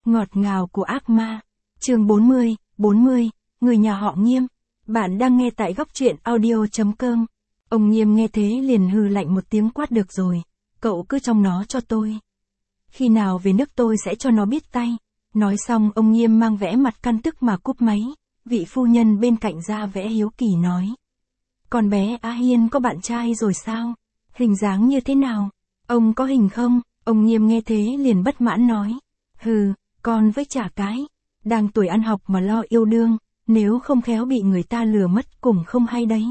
Ngọt ngào của ác ma. Chương 40, người nhà họ Nghiêm. Bạn đang nghe tại góc truyện audio.com. Ông Nghiêm nghe thế liền hừ lạnh một tiếng quát được rồi, cậu cứ trong nó cho tôi. Khi nào về nước tôi sẽ cho nó biết tay. Nói xong ông Nghiêm mang vẻ mặt căm tức mà cúp máy, vị phu nhân bên cạnh ra vẻ hiếu kỳ nói. Con bé Á Hiên có bạn trai rồi sao? Hình dáng như thế nào? Ông có hình không? Ông Nghiêm nghe thế liền bất mãn nói. Hừ, con với chả cái. Đang tuổi ăn học mà lo yêu đương, nếu không khéo bị người ta lừa mất cũng không hay đấy.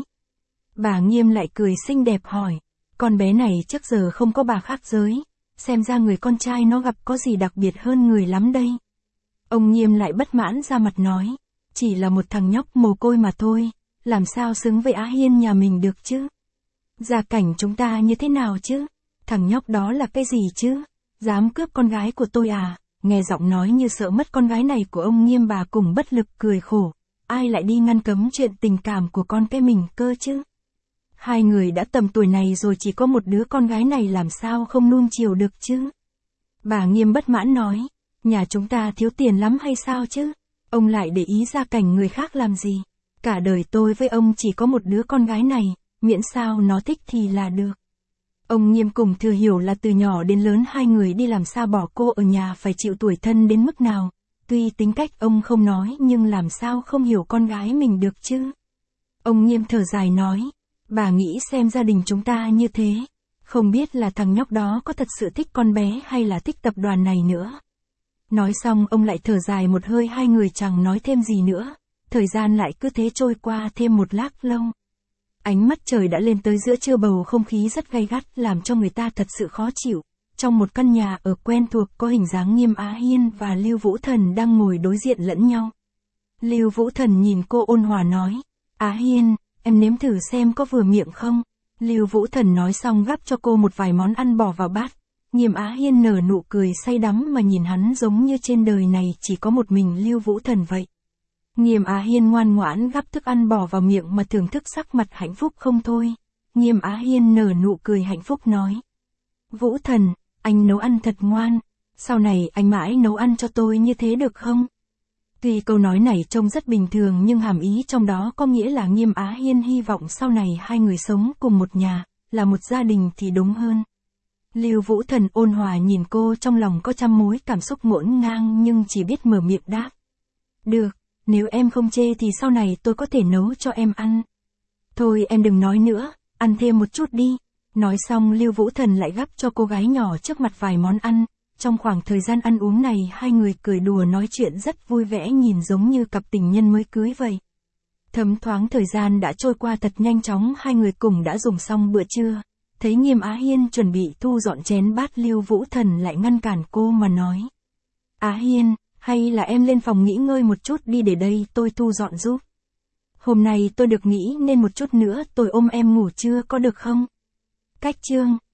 Bà Nghiêm lại cười xinh đẹp hỏi. Con bé này trước giờ không có bà khác giới, xem ra người con trai nó gặp có gì đặc biệt hơn người lắm đây. Ông Nghiêm lại bất mãn ra mặt nói. Chỉ là một thằng nhóc mồ côi mà thôi, làm sao xứng với Á Hiên nhà mình được chứ? Gia cảnh chúng ta như thế nào chứ? Thằng nhóc đó là cái gì chứ? Dám cướp con gái của tôi à? Nghe giọng nói như sợ mất con gái này của ông Nghiêm, bà cùng bất lực cười khổ. Ai lại đi ngăn cấm chuyện tình cảm của con cái mình cơ chứ? Hai người đã tầm tuổi này rồi, chỉ có một đứa con gái này làm sao không nuông chiều được chứ? Bà Nghiêm bất mãn nói. Nhà chúng ta thiếu tiền lắm hay sao chứ? Ông lại để ý gia cảnh người khác làm gì? Cả đời tôi với ông chỉ có một đứa con gái này, miễn sao nó thích thì là được. Ông Nghiêm cùng thừa hiểu là từ nhỏ đến lớn hai người đi làm sao bỏ cô ở nhà phải chịu tủi thân đến mức nào. Tuy tính cách ông không nói nhưng làm sao không hiểu con gái mình được chứ. Ông Nghiêm thở dài nói. Bà nghĩ xem gia đình chúng ta như thế, không biết là thằng nhóc đó có thật sự thích con bé hay là thích tập đoàn này nữa. Nói xong ông lại thở dài một hơi, hai người chẳng nói thêm gì nữa. Thời gian lại cứ thế trôi qua thêm một lát lâu. Ánh mắt trời đã lên tới giữa trưa, bầu không khí rất gay gắt làm cho người ta thật sự khó chịu. Trong một căn nhà ở quen thuộc có hình dáng Nghiêm Á Hiên và Lưu Vũ Thần đang ngồi đối diện lẫn nhau. Lưu Vũ Thần nhìn cô ôn hòa nói. Á Hiên, em nếm thử xem có vừa miệng không? Lưu Vũ Thần nói xong gắp cho cô một vài món ăn bỏ vào bát. Nghiêm Á Hiên nở nụ cười say đắm mà nhìn hắn giống như trên đời này chỉ có một mình Lưu Vũ Thần vậy. Nghiêm Á Hiên ngoan ngoãn gắp thức ăn bỏ vào miệng mà thưởng thức sắc mặt hạnh phúc không thôi. Nghiêm Á Hiên nở nụ cười hạnh phúc nói. Vũ Thần, anh nấu ăn thật ngoan, sau này anh mãi nấu ăn cho tôi như thế được không? Tuy câu nói này trông rất bình thường nhưng hàm ý trong đó có nghĩa là Nghiêm Á Hiên hy vọng sau này hai người sống cùng một nhà, là một gia đình thì đúng hơn. Lưu Vũ Thần ôn hòa nhìn cô, trong lòng có trăm mối cảm xúc ngổn ngang nhưng chỉ biết mở miệng đáp. Được, nếu em không chê thì sau này tôi có thể nấu cho em ăn. Thôi em đừng nói nữa, ăn thêm một chút đi. Nói xong Lưu Vũ Thần lại gắp cho cô gái nhỏ trước mặt vài món ăn. Trong khoảng thời gian ăn uống này hai người cười đùa nói chuyện rất vui vẻ, nhìn giống như cặp tình nhân mới cưới vậy. Thấm thoáng thời gian đã trôi qua thật nhanh chóng, hai người cùng đã dùng xong bữa trưa. Thấy Nghiêm Á Hiên chuẩn bị thu dọn chén bát, Lưu Vũ Thần lại ngăn cản cô mà nói. Á Hiên, hay là em lên phòng nghỉ ngơi một chút đi, để đây tôi thu dọn giúp. Hôm nay tôi được nghỉ nên một chút nữa tôi ôm em ngủ trưa có được không? Cách chương.